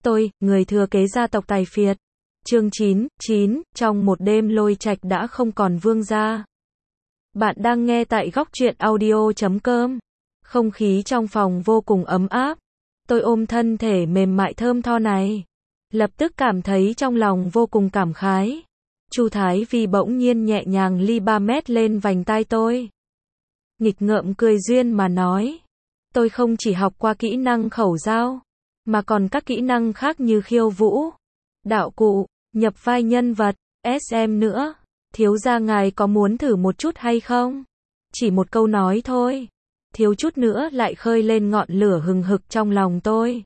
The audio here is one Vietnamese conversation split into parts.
Tôi, người thừa kế gia tộc Tài Phiệt. Chương 9, trong một đêm Lôi Trạch đã không còn vương gia. Bạn đang nghe tại góc truyện audio.com. Không khí trong phòng vô cùng ấm áp. Tôi ôm thân thể mềm mại thơm tho này. Lập tức cảm thấy trong lòng vô cùng cảm khái. Chu Thái Vi bỗng nhiên nhẹ nhàng ly 3 mét lên vành tai tôi. Nghịch ngợm cười duyên mà nói. Tôi không chỉ học qua kỹ năng khẩu giao, mà còn các kỹ năng khác như khiêu vũ, đạo cụ, nhập vai nhân vật, SM nữa. Thiếu gia ngài có muốn thử một chút hay không? Chỉ một câu nói thôi. Thiếu chút nữa lại khơi lên ngọn lửa hừng hực trong lòng tôi.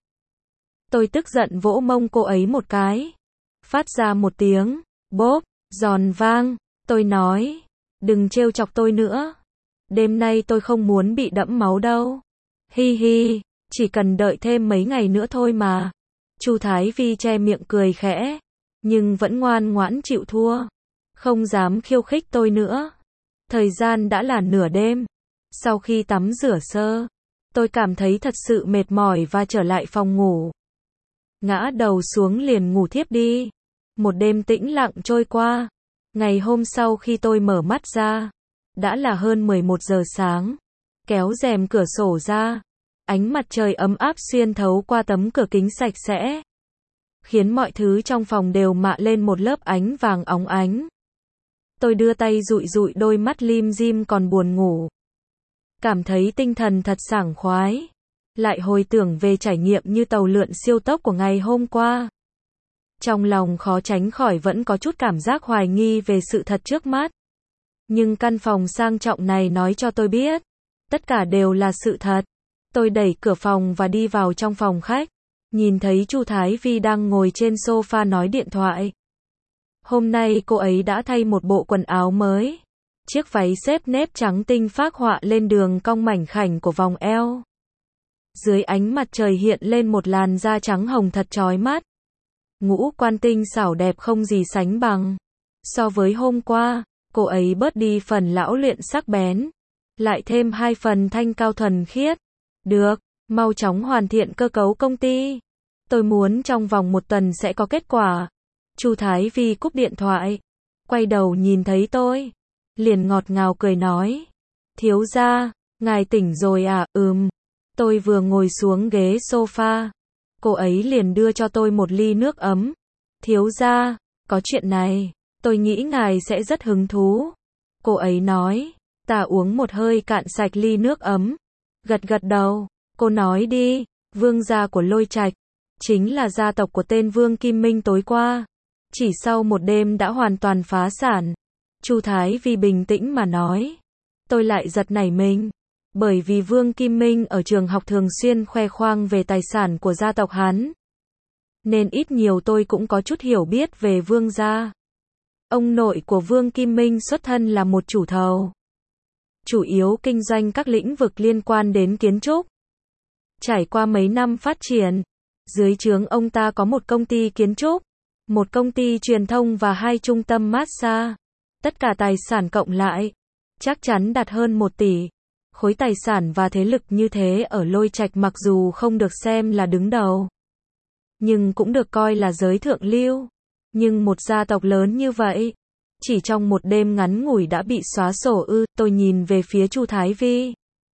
Tôi tức giận vỗ mông cô ấy một cái. Phát ra một tiếng, bốp, giòn vang. Tôi nói, đừng trêu chọc tôi nữa. Đêm nay tôi không muốn bị đẫm máu đâu. Hi hi, chỉ cần đợi thêm mấy ngày nữa thôi mà. Chu Thái Vi che miệng cười khẽ, nhưng vẫn ngoan ngoãn chịu thua. Không dám khiêu khích tôi nữa. Thời gian đã là nửa đêm. Sau khi tắm rửa sơ, tôi cảm thấy thật sự mệt mỏi và trở lại phòng ngủ. Ngã đầu xuống liền ngủ thiếp đi. Một đêm tĩnh lặng trôi qua. Ngày hôm sau khi tôi mở mắt ra, đã là hơn 11 giờ sáng. Kéo rèm cửa sổ ra, ánh mặt trời ấm áp xuyên thấu qua tấm cửa kính sạch sẽ, khiến mọi thứ trong phòng đều mạ lên một lớp ánh vàng óng ánh. Tôi đưa tay dụi dụi đôi mắt lim dim còn buồn ngủ. Cảm thấy tinh thần thật sảng khoái. Lại hồi tưởng về trải nghiệm như tàu lượn siêu tốc của ngày hôm qua. Trong lòng khó tránh khỏi vẫn có chút cảm giác hoài nghi về sự thật trước mắt. Nhưng căn phòng sang trọng này nói cho tôi biết, tất cả đều là sự thật. Tôi đẩy cửa phòng và đi vào trong phòng khách. Nhìn thấy Chu Thái Vi đang ngồi trên sofa nói điện thoại. Hôm nay cô ấy đã thay một bộ quần áo mới. Chiếc váy xếp nếp trắng tinh phác họa lên đường cong mảnh khảnh của vòng eo. Dưới ánh mặt trời hiện lên một làn da trắng hồng thật chói mắt. Ngũ quan tinh xảo đẹp không gì sánh bằng. So với hôm qua, cô ấy bớt đi phần lão luyện sắc bén, lại thêm 2 phần thanh cao thuần khiết. Được, mau chóng hoàn thiện cơ cấu công ty. Tôi muốn trong vòng 1 tuần sẽ có kết quả. Chu Thái Vi cúp điện thoại, quay đầu nhìn thấy tôi, liền ngọt ngào cười nói. Thiếu gia, ngài tỉnh rồi à? Tôi vừa ngồi xuống ghế sofa, cô ấy liền đưa cho tôi một ly nước ấm. Thiếu gia, có chuyện này, tôi nghĩ ngài sẽ rất hứng thú. Cô ấy nói. Ta uống một hơi cạn sạch ly nước ấm. Gật gật đầu. Cô nói đi. Vương gia của Lôi Trạch, chính là gia tộc của tên Vương Kim Minh tối qua. Chỉ sau một đêm đã hoàn toàn phá sản. Chu Thái Vi bình tĩnh mà nói. Tôi lại giật nảy mình. Bởi vì Vương Kim Minh ở trường học thường xuyên khoe khoang về tài sản của gia tộc hắn. Nên ít nhiều tôi cũng có chút hiểu biết về Vương gia. Ông nội của Vương Kim Minh xuất thân là một chủ thầu. Chủ yếu kinh doanh các lĩnh vực liên quan đến kiến trúc. Trải qua mấy năm phát triển, dưới trướng ông ta có một công ty kiến trúc, một công ty truyền thông và 2 trung tâm massage. Tất cả tài sản cộng lại, chắc chắn đạt hơn 1 tỷ. Khối tài sản và thế lực như thế ở Lôi Trạch mặc dù không được xem là đứng đầu, nhưng cũng được coi là giới thượng lưu. Nhưng một gia tộc lớn như vậy, chỉ trong một đêm ngắn ngủi đã bị xóa sổ ư? Tôi nhìn về phía Chu Thái Vi,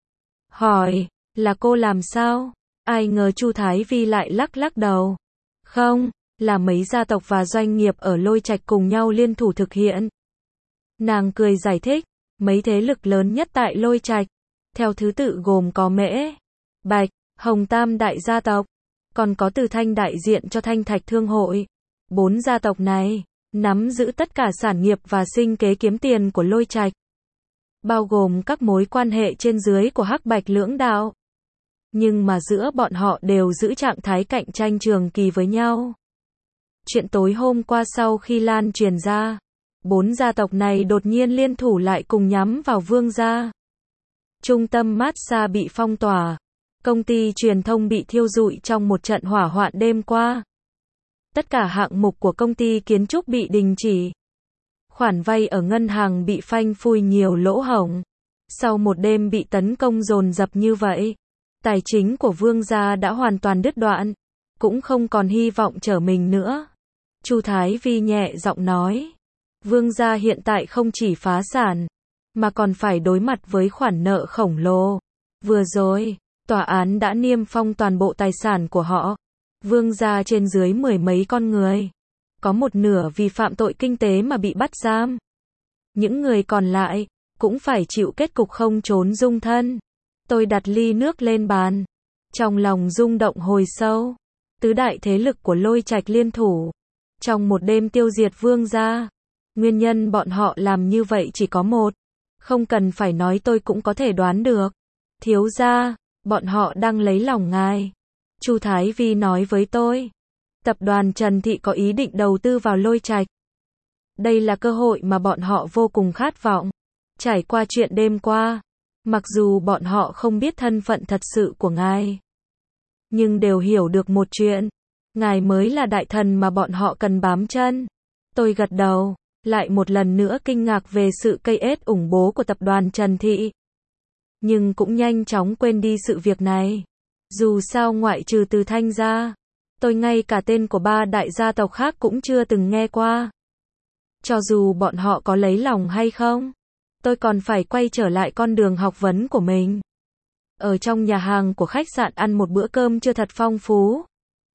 hỏi, là cô làm sao? Ai ngờ Chu Thái Vi lại lắc lắc đầu. Không, là mấy gia tộc và doanh nghiệp ở Lôi Trạch cùng nhau liên thủ thực hiện. Nàng cười giải thích, mấy thế lực lớn nhất tại Lôi Trạch, theo thứ tự gồm có Mễ, Bạch, Hồng tam đại gia tộc, còn có Từ Thanh đại diện cho Thanh Thạch Thương hội. 4 gia tộc này nắm giữ tất cả sản nghiệp và sinh kế kiếm tiền của Lôi Trạch, bao gồm các mối quan hệ trên dưới của Hắc Bạch lưỡng đạo. Nhưng mà giữa bọn họ đều giữ trạng thái cạnh tranh trường kỳ với nhau. Chuyện tối hôm qua sau khi lan truyền ra, 4 gia tộc này đột nhiên liên thủ lại cùng nhắm vào Vương gia. Trung tâm massage bị phong tỏa, công ty truyền thông bị thiêu rụi trong một trận hỏa hoạn đêm qua. Tất cả hạng mục của công ty kiến trúc bị đình chỉ. Khoản vay ở ngân hàng bị phanh phui nhiều lỗ hổng. Sau một đêm bị tấn công dồn dập như vậy, tài chính của Vương gia đã hoàn toàn đứt đoạn. cũng không còn hy vọng trở mình nữa. Chu Thái Vi nhẹ giọng nói. Vương gia hiện tại không chỉ phá sản, mà còn phải đối mặt với khoản nợ khổng lồ. Vừa rồi, tòa án đã niêm phong toàn bộ tài sản của họ. Vương gia trên dưới 10 mấy con người. Có một nửa vì phạm tội kinh tế mà bị bắt giam. Những người còn lại, cũng phải chịu kết cục không trốn dung thân. Tôi đặt ly nước lên bàn. Trong lòng rung động hồi sâu. Tứ đại thế lực của Lôi Trạch liên thủ. Trong một đêm tiêu diệt vương gia. Nguyên nhân bọn họ làm như vậy chỉ có một. Không cần phải nói tôi cũng có thể đoán được. Thiếu gia, bọn họ đang lấy lòng ngài. Chu Thái Vi nói với tôi. Tập đoàn Trần Thị có ý định đầu tư vào Lôi Trạch. Đây là cơ hội mà bọn họ vô cùng khát vọng. Trải qua chuyện đêm qua, mặc dù bọn họ không biết thân phận thật sự của ngài, nhưng đều hiểu được một chuyện. Ngài mới là đại thần mà bọn họ cần bám chân. Tôi gật đầu, lại một lần nữa kinh ngạc về sự cây ết ủng bố của tập đoàn Trần Thị. Nhưng cũng nhanh chóng quên đi sự việc này. Dù sao ngoại trừ Từ Thanh ra, tôi ngay cả tên của 3 đại gia tộc khác cũng chưa từng nghe qua. Cho dù bọn họ có lấy lòng hay không, tôi còn phải quay trở lại con đường học vấn của mình. Ở trong nhà hàng của khách sạn ăn một bữa cơm chưa thật phong phú.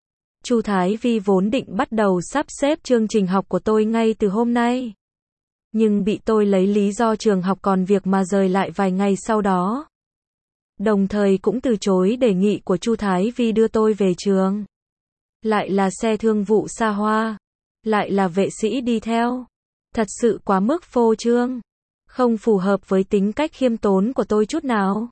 Chu Thái Vi vốn định bắt đầu sắp xếp chương trình học của tôi ngay từ hôm nay. Nhưng bị tôi lấy lý do trường học còn việc mà rời lại vài ngày sau đó. Đồng thời cũng từ chối đề nghị của Chu Thái Vi đưa tôi về trường. Lại là xe thương vụ xa hoa. Lại là vệ sĩ đi theo. Thật sự quá mức phô trương. Không phù hợp với tính cách khiêm tốn của tôi chút nào.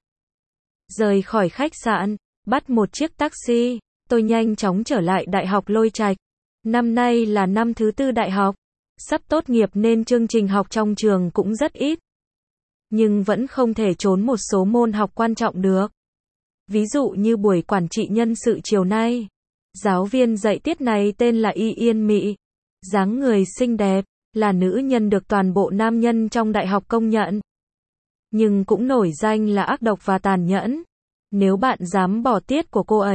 Rời khỏi khách sạn, bắt một chiếc taxi, tôi nhanh chóng trở lại Đại học Lôi Trạch. Năm nay là năm thứ 4 đại học. Sắp tốt nghiệp nên chương trình học trong trường cũng rất ít. Nhưng vẫn không thể trốn một số môn học quan trọng được. Ví dụ như buổi quản trị nhân sự chiều nay. Giáo viên dạy tiết này tên là Y Yên Mị. Dáng người xinh đẹp, là nữ nhân được toàn bộ nam nhân trong đại học công nhận. Nhưng cũng nổi danh là ác độc và tàn nhẫn. Nếu bạn dám bỏ tiết của cô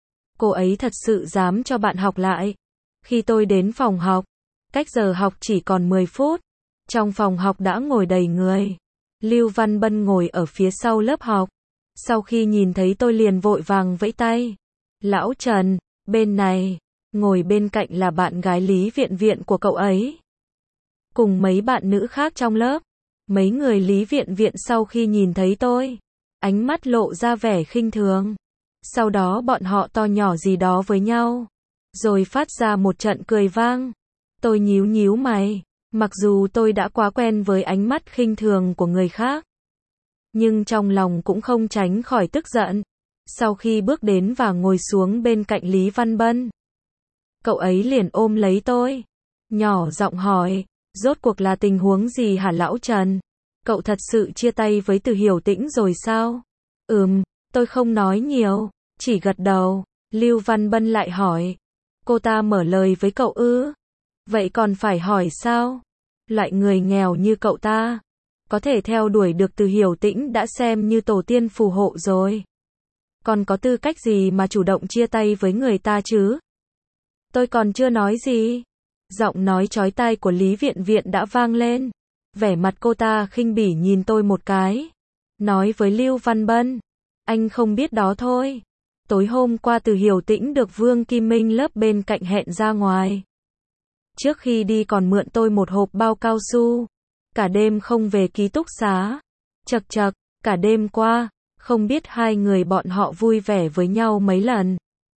ấy thật sự dám cho bạn học lại. Khi tôi đến phòng học, cách giờ học chỉ còn 10 phút. Trong phòng học đã ngồi đầy người. Lưu Văn Bân ngồi ở phía sau lớp học. Sau khi nhìn thấy tôi liền vội vàng vẫy tay. Lão Trần, bên này. Ngồi bên cạnh là bạn gái Lý Viện Viện của cậu ấy. Cùng mấy bạn nữ khác trong lớp. Mấy người Lý Viện Viện sau khi nhìn thấy tôi, ánh mắt lộ ra vẻ khinh thường. Sau đó bọn họ to nhỏ gì đó với nhau. Rồi phát ra một trận cười vang. Tôi nhíu nhíu mày. Mặc dù tôi đã quá quen với ánh mắt khinh thường của người khác. Nhưng trong lòng cũng không tránh khỏi tức giận. Sau khi bước đến và ngồi xuống bên cạnh Lý Văn Bân. Cậu ấy liền ôm lấy tôi. Nhỏ giọng hỏi. Rốt cuộc là tình huống gì hả lão Trần? Cậu thật sự chia tay với Từ Hiểu Tĩnh rồi sao? Tôi không nói nhiều, chỉ gật đầu. Lưu Văn Bân lại hỏi. Cô ta mở lời với cậu ư? Vậy còn phải hỏi sao? Loại người nghèo như cậu ta, có thể theo đuổi được Từ Hiểu Tĩnh đã xem như tổ tiên phù hộ rồi. Còn có tư cách gì mà chủ động chia tay với người ta chứ? Tôi còn chưa nói gì. Giọng nói chói tai của Lý Viện Viện đã vang lên. Vẻ mặt cô ta khinh bỉ nhìn tôi một cái. Nói với Lưu Văn Bân. Anh không biết đó thôi. Tối hôm qua Từ Hiểu Tĩnh được Vương Kim Minh lớp bên cạnh hẹn ra ngoài. Trước khi đi còn mượn tôi một hộp bao cao su. Cả đêm không về ký túc xá. Chật chật, cả đêm qua, không biết hai người bọn họ vui vẻ với nhau mấy lần.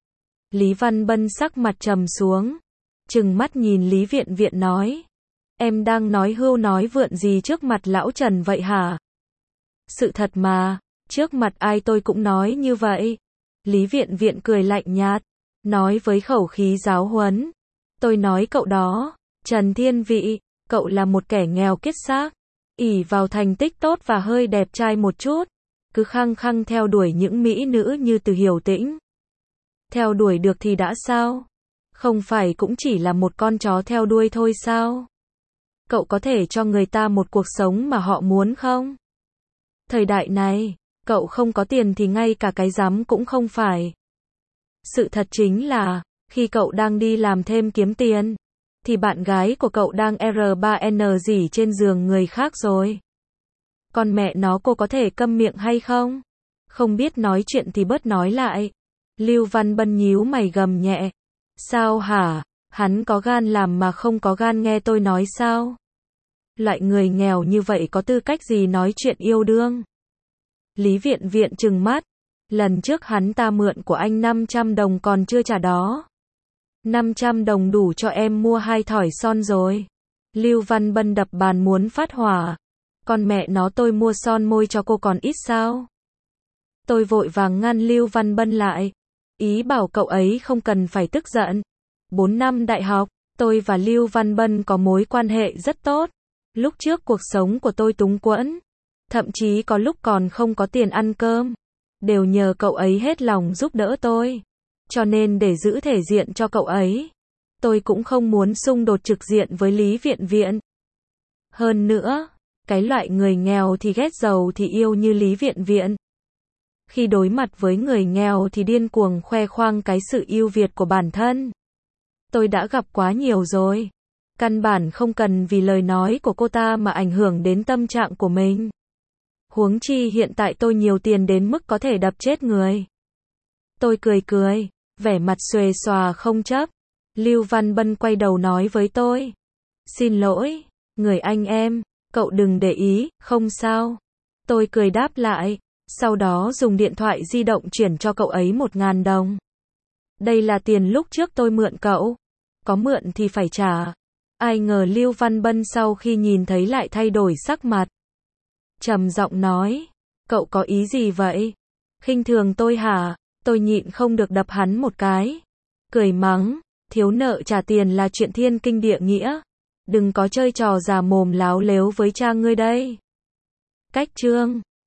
Lý Văn Bân sắc mặt trầm xuống. Trừng mắt nhìn Lý Viện Viện nói. Em đang nói hưu nói vượn gì trước mặt lão Trần vậy hả? Sự thật mà, trước mặt ai tôi cũng nói như vậy. Lý Viện Viện cười lạnh nhạt, nói với khẩu khí giáo huấn. Tôi nói cậu đó, Trần Thiên Vị, cậu là một kẻ nghèo kiết xác, ỷ vào thành tích tốt và hơi đẹp trai một chút, cứ khăng khăng theo đuổi những mỹ nữ như Từ Hiểu Tĩnh. Theo đuổi được thì đã sao? Không phải cũng chỉ là một con chó theo đuôi thôi sao? Cậu có thể cho người ta một cuộc sống mà họ muốn không? Thời đại này, cậu không có tiền thì ngay cả cái rắm cũng không phải. Sự thật chính là, khi cậu đang đi làm thêm kiếm tiền, thì bạn gái của cậu đang R3N gì trên giường người khác rồi. Con mẹ nó, cô có thể câm miệng hay không? Không biết nói chuyện thì bớt nói lại. Lưu Văn Bân nhíu mày gầm nhẹ. Sao hả? Hắn có gan làm mà không có gan nghe tôi nói sao? Loại người nghèo như vậy có tư cách gì nói chuyện yêu đương? Lý Viện Viện trừng mắt. Lần trước hắn ta mượn của anh 500 đồng còn chưa trả đó. 500 đồng đủ cho em mua 2 thỏi son rồi. Lưu Văn Bân đập bàn muốn phát hỏa. Con mẹ nó, tôi mua son môi cho cô còn ít sao? Tôi vội vàng ngăn Lưu Văn Bân lại. Ý bảo cậu ấy không cần phải tức giận. 4 năm đại học, tôi và Lưu Văn Bân có mối quan hệ rất tốt. Lúc trước cuộc sống của tôi túng quẫn. Thậm chí có lúc còn không có tiền ăn cơm. Đều nhờ cậu ấy hết lòng giúp đỡ tôi. Cho nên để giữ thể diện cho cậu ấy, tôi cũng không muốn xung đột trực diện với Lý Viện Viện. Hơn nữa, cái loại người nghèo thì ghét giàu thì yêu như Lý Viện Viện. Khi đối mặt với người nghèo thì điên cuồng khoe khoang cái sự ưu việt của bản thân. Tôi đã gặp quá nhiều rồi. Căn bản không cần vì lời nói của cô ta mà ảnh hưởng đến tâm trạng của mình. Huống chi hiện tại tôi nhiều tiền đến mức có thể đập chết người. Tôi cười, vẻ mặt xuề xòa không chấp. Lưu Văn Bân quay đầu nói với tôi. Xin lỗi, người anh em, cậu đừng để ý, không sao. Tôi cười đáp lại, sau đó dùng điện thoại di động chuyển cho cậu ấy 1.000 đồng. Đây là tiền lúc trước tôi mượn cậu. Có mượn thì phải trả. Ai ngờ Lưu Văn Bân sau khi nhìn thấy lại thay đổi sắc mặt. Trầm giọng nói, cậu có ý gì vậy? Khinh thường tôi hả? Tôi nhịn không được đập hắn một cái. Cười mắng, thiếu nợ trả tiền là chuyện thiên kinh địa nghĩa. Đừng có chơi trò già mồm láo lếu với cha ngươi đây. Cách chương